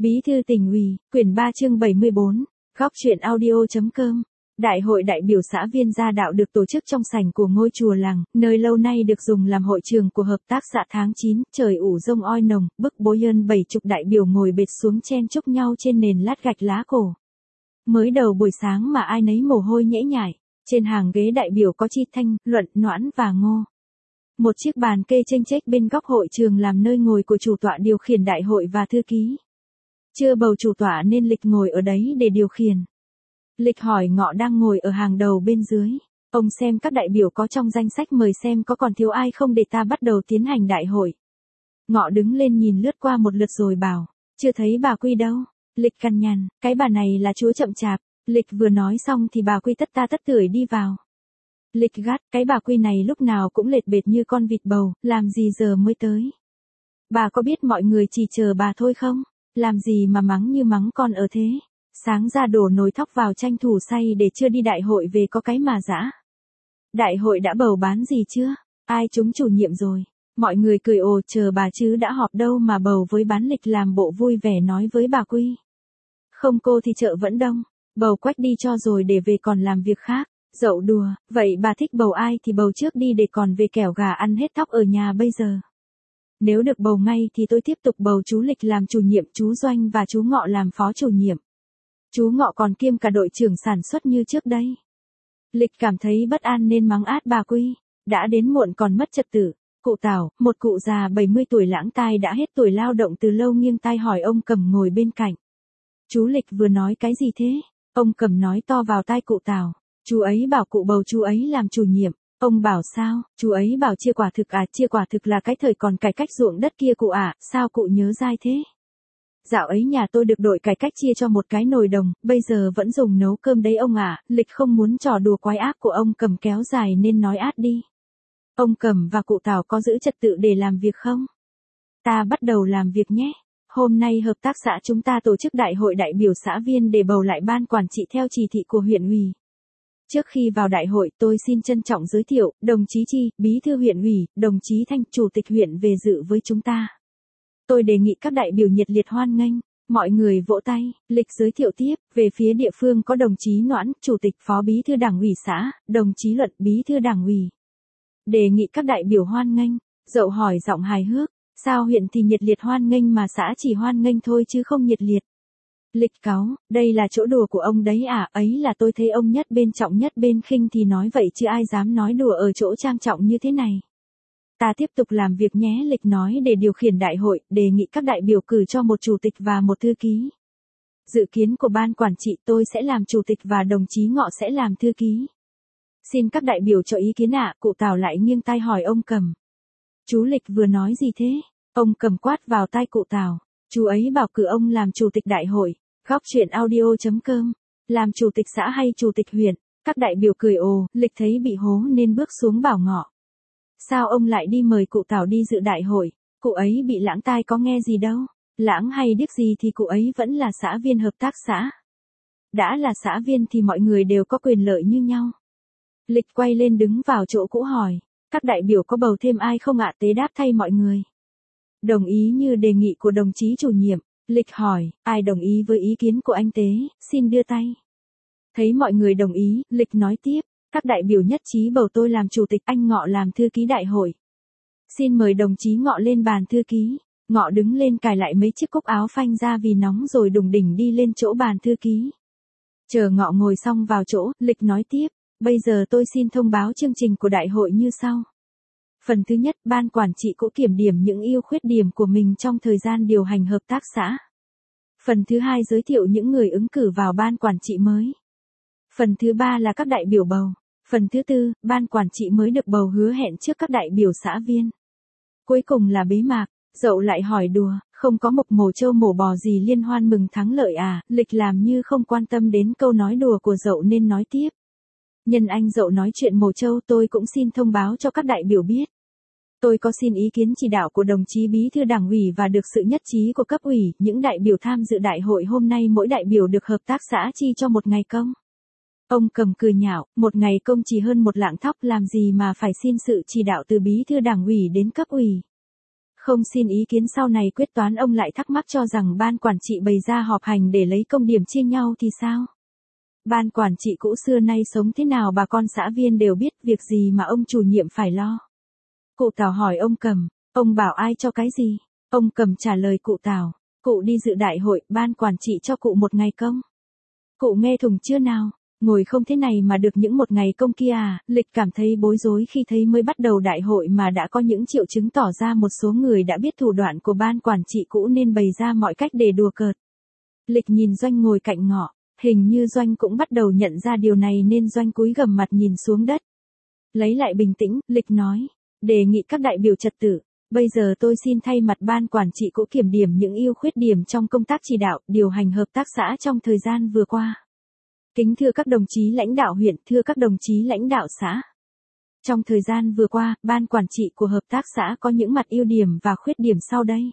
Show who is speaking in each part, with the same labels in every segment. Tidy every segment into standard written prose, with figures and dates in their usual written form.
Speaker 1: Bí thư tỉnh ủy, quyển 3 chương 74, góc truyện audio.com. Đại hội đại biểu xã Viên Gia Đạo được tổ chức trong sảnh của ngôi chùa làng, nơi lâu nay được dùng làm hội trường của hợp tác xã tháng 9, trời ủ rông oi nồng, bức bối hơn 70 đại biểu ngồi bệt xuống chen chúc nhau trên nền lát gạch lá cổ. Mới đầu buổi sáng mà ai nấy mồ hôi nhễ nhại, trên hàng ghế đại biểu có Chi Thanh, Luận, Noãn và Ngô. Một chiếc bàn kê chênh chếch bên góc hội trường làm nơi ngồi của chủ tọa điều khiển đại hội và thư ký. Chưa bầu chủ tọa nên Lịch ngồi ở đấy để điều khiển. Lịch hỏi Ngọ đang ngồi ở hàng đầu bên dưới. Ông xem các đại biểu có trong danh sách mời xem có còn thiếu ai không để ta bắt đầu tiến hành đại hội. Ngọ đứng lên nhìn lướt qua một lượt rồi bảo, chưa thấy bà Quy đâu. Lịch cằn nhằn, cái bà này là chúa chậm chạp. Lịch vừa nói xong thì bà Quy tất tưởi đi vào. Lịch gắt, cái bà Quy này lúc nào cũng lệt bệt như con vịt bầu, làm gì giờ mới tới. Bà có biết mọi người chỉ chờ bà thôi không? Làm gì mà mắng như mắng con ở thế? Sáng ra đổ nồi thóc vào tranh thủ say để chưa đi đại hội về có cái mà dã. Đại hội đã bầu bán gì chưa? Ai trúng chủ nhiệm rồi? Mọi người cười ồ chờ bà chứ đã họp đâu mà bầu với bán. Lịch làm bộ vui vẻ nói với bà Quy. Không cô thì chợ vẫn đông, bầu Quách đi cho rồi để về còn làm việc khác. Dậu đùa, vậy bà thích bầu ai thì bầu trước đi để còn về kẻo gà ăn hết thóc ở nhà bây giờ. Nếu được bầu ngay thì tôi tiếp tục bầu chú Lịch làm chủ nhiệm, chú Doanh và chú Ngọ làm phó chủ nhiệm. Chú Ngọ còn kiêm cả đội trưởng sản xuất như trước đây. Lịch cảm thấy bất an nên mắng át bà Quy, đã đến muộn còn mất trật tự. Cụ Tảo, một cụ già 70 tuổi lãng tai đã hết tuổi lao động từ lâu nghiêng tai hỏi ông Cầm ngồi bên cạnh. Chú Lịch vừa nói cái gì thế? Ông Cầm nói to vào tai cụ Tảo. Chú ấy bảo cụ bầu chú ấy làm chủ nhiệm. Ông bảo sao? Chú ấy bảo chia quả thực à? Chia quả thực là cái thời còn cải cách ruộng đất kia cụ à? Sao cụ nhớ dai thế? Dạo ấy nhà tôi được đội cải cách chia cho một cái nồi đồng, bây giờ vẫn dùng nấu cơm đấy ông ạ. Lịch không muốn trò đùa quái ác của ông Cầm kéo dài nên nói át đi. Ông Cầm và cụ Tảo có giữ trật tự để làm việc không? Ta bắt đầu làm việc nhé. Hôm nay hợp tác xã chúng ta tổ chức đại hội đại biểu xã Viên để bầu lại ban quản trị theo chỉ thị của huyện ủy. Trước khi vào đại hội tôi xin trân trọng giới thiệu, đồng chí Chi, bí thư huyện ủy, đồng chí Thanh, chủ tịch huyện về dự với chúng ta. Tôi đề nghị các đại biểu nhiệt liệt hoan nghênh, mọi người vỗ tay. Lịch giới thiệu tiếp, về phía địa phương có đồng chí Noãn, chủ tịch phó bí thư đảng ủy xã, đồng chí Luận, bí thư đảng ủy. Đề nghị các đại biểu hoan nghênh. Dậu hỏi giọng hài hước, sao huyện thì nhiệt liệt hoan nghênh mà xã chỉ hoan nghênh thôi chứ không nhiệt liệt. Lịch cáu, đây là chỗ đùa của ông đấy à, ấy là tôi thấy ông nhất bên trọng nhất bên khinh thì nói vậy chứ ai dám nói đùa ở chỗ trang trọng như thế này. Ta tiếp tục làm việc nhé. Lịch nói để điều khiển đại hội, đề nghị các đại biểu cử cho một chủ tịch và một thư ký. Dự kiến của ban quản trị tôi sẽ làm chủ tịch và đồng chí Ngọ sẽ làm thư ký. Xin các đại biểu cho ý kiến ạ. Cụ Tảo lại nghiêng tai hỏi ông Cầm. Chú Lịch vừa nói gì thế? Ông Cầm quát vào tai cụ Tảo. Chú ấy bảo cử ông làm chủ tịch đại hội. Góc truyện audio.com. Làm chủ tịch xã hay chủ tịch huyện? Các đại biểu cười ồ. Lịch thấy bị hố nên bước xuống bảo Ngọ. Sao ông lại đi mời cụ Tảo đi dự đại hội? Cụ ấy bị lãng tai có nghe gì đâu. Lãng hay điếc gì thì cụ ấy vẫn là xã viên hợp tác xã. Đã là xã viên thì mọi người đều có quyền lợi như nhau. Lịch quay lên đứng vào chỗ cũ hỏi. Các đại biểu có bầu thêm ai không ạ? Tế đáp thay mọi người. Đồng ý như đề nghị của đồng chí chủ nhiệm. Lịch hỏi, ai đồng ý với ý kiến của anh Tế, xin đưa tay. Thấy mọi người đồng ý, Lịch nói tiếp, các đại biểu nhất trí bầu tôi làm chủ tịch, anh Ngọ làm thư ký đại hội. Xin mời đồng chí Ngọ lên bàn thư ký. Ngọ đứng lên cài lại mấy chiếc cúc áo phanh ra vì nóng rồi đùng đỉnh đi lên chỗ bàn thư ký. Chờ Ngọ ngồi xong vào chỗ, Lịch nói tiếp, bây giờ tôi xin thông báo chương trình của đại hội như sau. Phần thứ nhất, ban quản trị cũ kiểm điểm những ưu khuyết điểm của mình trong thời gian điều hành hợp tác xã. Phần thứ hai, giới thiệu những người ứng cử vào ban quản trị mới. Phần thứ ba là các đại biểu bầu. Phần thứ tư, ban quản trị mới được bầu hứa hẹn trước các đại biểu xã viên. Cuối cùng là bế mạc. Dậu lại hỏi đùa, không có mộc mổ trâu mổ bò gì liên hoan mừng thắng lợi à? Lịch làm như không quan tâm đến câu nói đùa của Dậu nên nói tiếp. Nhân anh Dậu nói chuyện mổ trâu tôi cũng xin thông báo cho các đại biểu biết. Tôi có xin ý kiến chỉ đạo của đồng chí bí thư đảng ủy và được sự nhất trí của cấp ủy, những đại biểu tham dự đại hội hôm nay mỗi đại biểu được hợp tác xã chi cho một ngày công. Ông Cầm cười nhạo, một ngày công chỉ hơn một lạng thóc làm gì mà phải xin sự chỉ đạo từ bí thư đảng ủy đến cấp ủy. Không xin ý kiến sau này quyết toán ông lại thắc mắc cho rằng ban quản trị bày ra họp hành để lấy công điểm chia nhau thì sao? Ban quản trị cũ xưa nay sống thế nào bà con xã viên đều biết, việc gì mà ông chủ nhiệm phải lo. Cụ Tào hỏi ông Cầm, ông bảo ai cho cái gì? Ông Cầm trả lời cụ Tào, cụ đi dự đại hội, ban quản trị cho cụ một ngày công. Cụ nghe thùng chưa nào? Ngồi không thế này mà được những một ngày công kia à? Lịch cảm thấy bối rối khi thấy mới bắt đầu đại hội mà đã có những triệu chứng tỏ ra một số người đã biết thủ đoạn của ban quản trị cũ nên bày ra mọi cách để đùa cợt. Lịch nhìn Doanh ngồi cạnh ngọ, hình như Doanh cũng bắt đầu nhận ra điều này nên Doanh cúi gằm mặt nhìn xuống đất. Lấy lại bình tĩnh, Lịch nói, đề nghị các đại biểu trật tự, bây giờ tôi xin thay mặt ban quản trị cũ kiểm điểm những ưu khuyết điểm trong công tác chỉ đạo, điều hành hợp tác xã trong thời gian vừa qua. Kính thưa các đồng chí lãnh đạo huyện, thưa các đồng chí lãnh đạo xã. Trong thời gian vừa qua, ban quản trị của hợp tác xã có những mặt ưu điểm và khuyết điểm sau đây.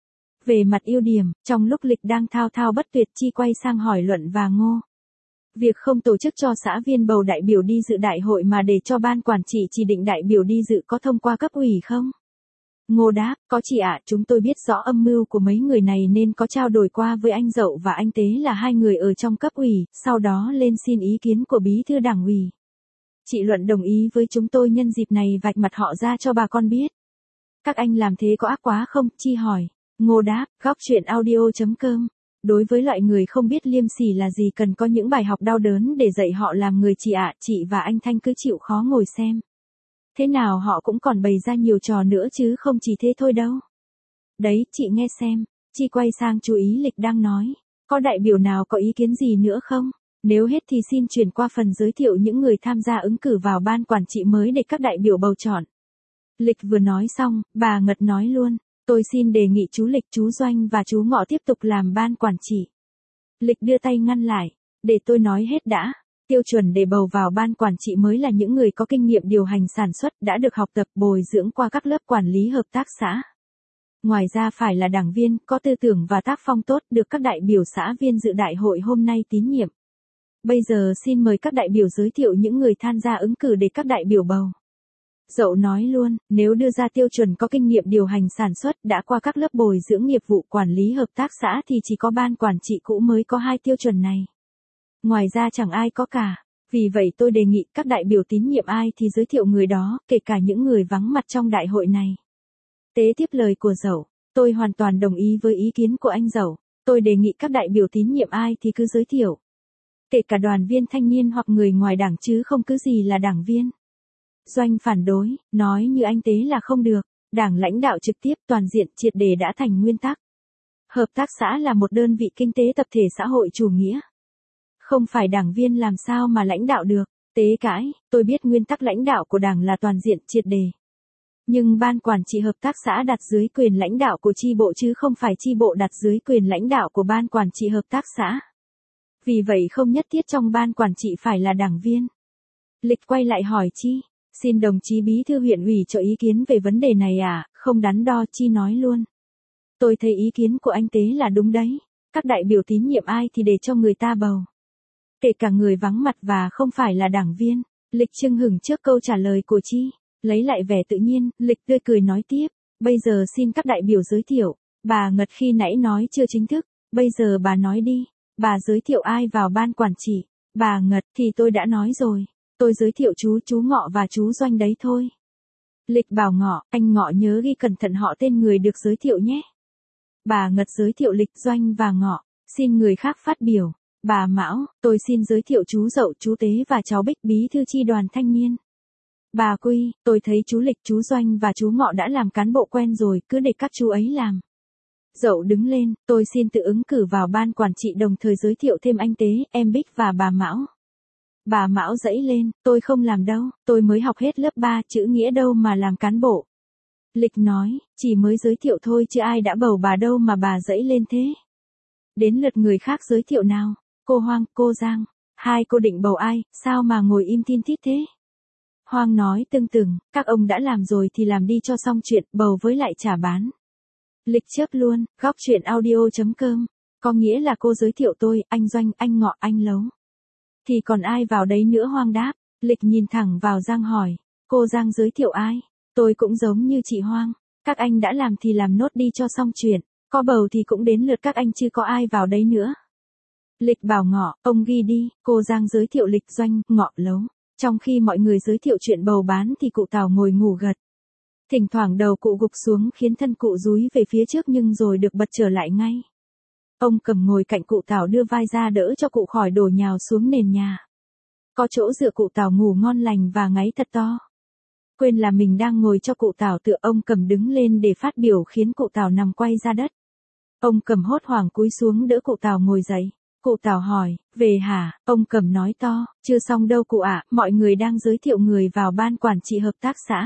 Speaker 1: Về mặt ưu điểm, trong lúc Lịch đang thao thao bất tuyệt Chi quay sang hỏi Luận và Ngô. Việc không tổ chức cho xã viên bầu đại biểu đi dự đại hội mà để cho ban quản trị chỉ định đại biểu đi dự có thông qua cấp ủy không? Ngô đáp, có chị ạ, chúng tôi biết rõ âm mưu của mấy người này nên có trao đổi qua với anh Dậu và anh Tế là hai người ở trong cấp ủy, sau đó lên xin ý kiến của bí thư đảng ủy. Chị Luận đồng ý với chúng tôi nhân dịp này vạch mặt họ ra cho bà con biết. Các anh làm thế có ác quá không? Chi hỏi. Ngô đáp, góc chuyện audio.com. Đối với loại người không biết liêm sỉ là gì cần có những bài học đau đớn để dạy họ làm người chị ạ, chị và anh Thanh cứ chịu khó ngồi xem. Thế nào họ cũng còn bày ra nhiều trò nữa chứ không chỉ thế thôi đâu. Đấy, chị nghe xem. Chi quay sang chú ý Lịch đang nói. Có đại biểu nào có ý kiến gì nữa không? Nếu hết thì xin chuyển qua phần giới thiệu những người tham gia ứng cử vào ban quản trị mới để các đại biểu bầu chọn. Lịch vừa nói xong, bà Ngật nói luôn. Tôi xin đề nghị chú Lịch, chú Doanh và chú Ngọ tiếp tục làm ban quản trị. Lịch đưa tay ngăn lại. Để tôi nói hết đã. Tiêu chuẩn để bầu vào ban quản trị mới là những người có kinh nghiệm điều hành sản xuất, đã được học tập bồi dưỡng qua các lớp quản lý hợp tác xã. Ngoài ra phải là đảng viên, có tư tưởng và tác phong tốt, được các đại biểu xã viên dự đại hội hôm nay tín nhiệm. Bây giờ xin mời các đại biểu giới thiệu những người tham gia ứng cử để các đại biểu bầu. Dậu nói luôn, nếu đưa ra tiêu chuẩn có kinh nghiệm điều hành sản xuất, đã qua các lớp bồi dưỡng nghiệp vụ quản lý hợp tác xã thì chỉ có ban quản trị cũ mới có hai tiêu chuẩn này. Ngoài ra chẳng ai có cả. Vì vậy tôi đề nghị các đại biểu tín nhiệm ai thì giới thiệu người đó, kể cả những người vắng mặt trong đại hội này. Tế tiếp lời của Dậu, tôi hoàn toàn đồng ý với ý kiến của anh Dậu. Tôi đề nghị các đại biểu tín nhiệm ai thì cứ giới thiệu. Kể cả đoàn viên thanh niên hoặc người ngoài đảng chứ không cứ gì là đảng viên. Doanh phản đối, nói như anh Tế là không được. Đảng lãnh đạo trực tiếp, toàn diện, triệt để đã thành nguyên tắc. Hợp tác xã là một đơn vị kinh tế tập thể xã hội chủ nghĩa. Không phải đảng viên làm sao mà lãnh đạo được. Tế cãi, tôi biết nguyên tắc lãnh đạo của đảng là toàn diện, triệt để. Nhưng ban quản trị hợp tác xã đặt dưới quyền lãnh đạo của chi bộ chứ không phải chi bộ đặt dưới quyền lãnh đạo của ban quản trị hợp tác xã. Vì vậy không nhất thiết trong ban quản trị phải là đảng viên. Lịch quay lại hỏi Chi, xin đồng chí bí thư huyện ủy cho ý kiến về vấn đề này à? Không đắn đo, Chi nói luôn. Tôi thấy ý kiến của anh Tế là đúng đấy. Các đại biểu tín nhiệm ai thì để cho người ta bầu. Kể cả người vắng mặt và không phải là đảng viên. Lịch chưng hửng trước câu trả lời của Chi. Lấy lại vẻ tự nhiên, Lịch tươi cười nói tiếp. Bây giờ xin các đại biểu giới thiệu. Bà Ngật khi nãy nói chưa chính thức. Bây giờ bà nói đi. Bà giới thiệu ai vào ban quản trị? Bà Ngật thì tôi đã nói rồi. Tôi giới thiệu chú Ngọ và chú Doanh đấy thôi. Lịch bảo Ngọ, anh Ngọ nhớ ghi cẩn thận họ tên người được giới thiệu nhé. Bà Ngật giới thiệu Lịch, Doanh và Ngọ. Xin người khác phát biểu. Bà Mão, tôi xin giới thiệu chú Dậu, chú Tế và cháu Bích, bí thư chi đoàn thanh niên. Bà Quy, tôi thấy chú Lịch, chú Doanh và chú Ngọ đã làm cán bộ quen rồi, cứ để các chú ấy làm. Dậu đứng lên, tôi xin tự ứng cử vào ban quản trị đồng thời giới thiệu thêm anh Tế, em Bích và bà Mão. Bà Mão dãy lên, tôi không làm đâu, tôi mới học hết lớp 3 chữ nghĩa đâu mà làm cán bộ. Lịch nói, chỉ mới giới thiệu thôi chứ ai đã bầu bà đâu mà bà dãy lên thế. Đến lượt người khác giới thiệu nào, cô Hoang, cô Giang, hai cô định bầu ai, sao mà ngồi im tin tít thế. Hoang nói tưng tửng, các ông đã làm rồi thì làm đi cho xong chuyện, bầu với lại trả bán. Lịch chớp luôn, góc chuyện audio.com, có nghĩa là cô giới thiệu tôi, anh Doanh, anh Ngọ, anh Lấu. Thì còn ai vào đấy nữa? Hoang đáp. Lịch nhìn thẳng vào Giang hỏi, cô Giang giới thiệu ai? Tôi cũng giống như chị Hoang. Các anh đã làm thì làm nốt đi cho xong chuyện, có bầu thì cũng đến lượt các anh chứ có ai vào đấy nữa. Lịch bảo Ngọ, ông ghi đi, cô Giang giới thiệu lịch doanh, Ngọ lấu. Trong khi mọi người giới thiệu chuyện bầu bán thì cụ Tào ngồi ngủ gật. Thỉnh thoảng đầu cụ gục xuống khiến thân cụ dúi về phía trước nhưng rồi được bật trở lại ngay. Ông Cầm ngồi cạnh cụ Tào đưa vai ra đỡ cho cụ khỏi đổ nhào xuống nền nhà. Có chỗ dựa cụ Tào ngủ ngon lành và ngáy thật to. Quên là mình đang ngồi cho cụ Tào tựa, ông Cầm đứng lên để phát biểu khiến cụ Tào nằm quay ra đất. Ông Cầm hốt hoảng cúi xuống đỡ cụ Tào ngồi dậy. Cụ Tào hỏi, về hả? Ông Cầm nói to, chưa xong đâu cụ ạ, mọi người đang giới thiệu người vào ban quản trị hợp tác xã.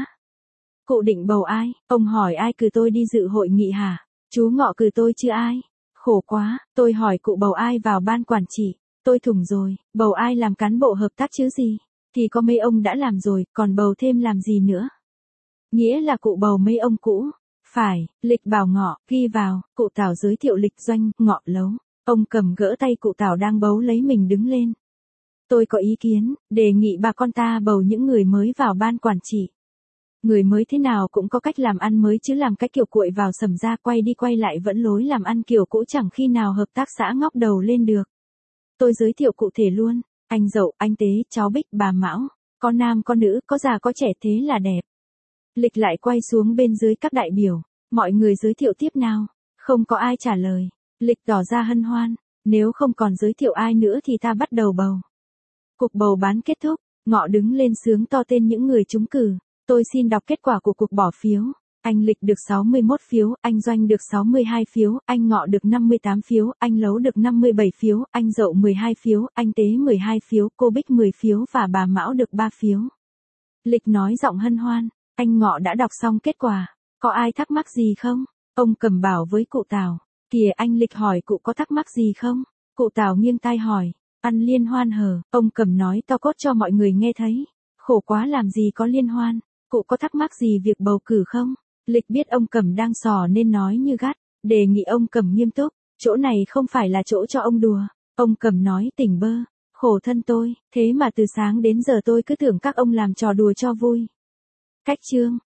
Speaker 1: Cụ định bầu ai? Ông hỏi ai cử tôi đi dự hội nghị hả? Chú Ngọ cử tôi chứ ai? Khổ quá, tôi hỏi cụ bầu ai vào ban quản trị. Tôi thủng rồi, bầu ai làm cán bộ hợp tác chứ gì? Thì có mấy ông đã làm rồi, còn bầu thêm làm gì nữa? Nghĩa là cụ bầu mấy ông cũ. Phải, Lịch bảo Ngọ, ghi vào, cụ Tào giới thiệu lịch doanh, Ngọ lấu. Ông Cầm gỡ tay cụ Tào đang bấu lấy mình đứng lên. Tôi có ý kiến, đề nghị bà con ta bầu những người mới vào ban quản trị. Người mới thế nào cũng có cách làm ăn mới chứ làm cái kiểu cuội vào sầm ra quay đi quay lại vẫn lối làm ăn kiểu cũ chẳng khi nào hợp tác xã ngóc đầu lên được. Tôi giới thiệu cụ thể luôn, anh Dậu, anh Tế, cháu Bích, bà Mão, có nam có nữ, có già có trẻ thế là đẹp. Lịch lại quay xuống bên dưới các đại biểu, mọi người giới thiệu tiếp nào, không có ai trả lời. Lịch tỏ ra hân hoan, nếu không còn giới thiệu ai nữa thì ta bắt đầu bầu. Cuộc bầu bán kết thúc, Ngọ đứng lên sướng to tên những người trúng cử. Tôi xin đọc kết quả của cuộc bỏ phiếu. Anh Lịch được 61 phiếu, anh Doanh được 62 phiếu, anh Ngọ được 58 phiếu, anh Lấu được 57 phiếu, anh Dậu 12 phiếu, anh Tế 12 phiếu, cô Bích 10 phiếu và bà Mão được 3 phiếu. Lịch nói giọng hân hoan, anh Ngọ đã đọc xong kết quả. Có ai thắc mắc gì không? Ông Cầm bảo với cụ Tào. Kìa anh Lịch hỏi cụ có thắc mắc gì không? Cụ Tào nghiêng tai hỏi. Ăn liên hoan hở? Ông Cầm nói to cốt cho mọi người nghe thấy. Khổ quá làm gì có liên hoan? Cụ có thắc mắc gì việc bầu cử không? Lịch biết ông Cầm đang sò nên nói như gắt. Đề nghị ông Cầm nghiêm túc. Chỗ này không phải là chỗ cho ông đùa. Ông Cầm nói tỉnh bơ. Khổ thân tôi, thế mà từ sáng đến giờ tôi cứ tưởng các ông làm trò đùa cho vui. Cách chương.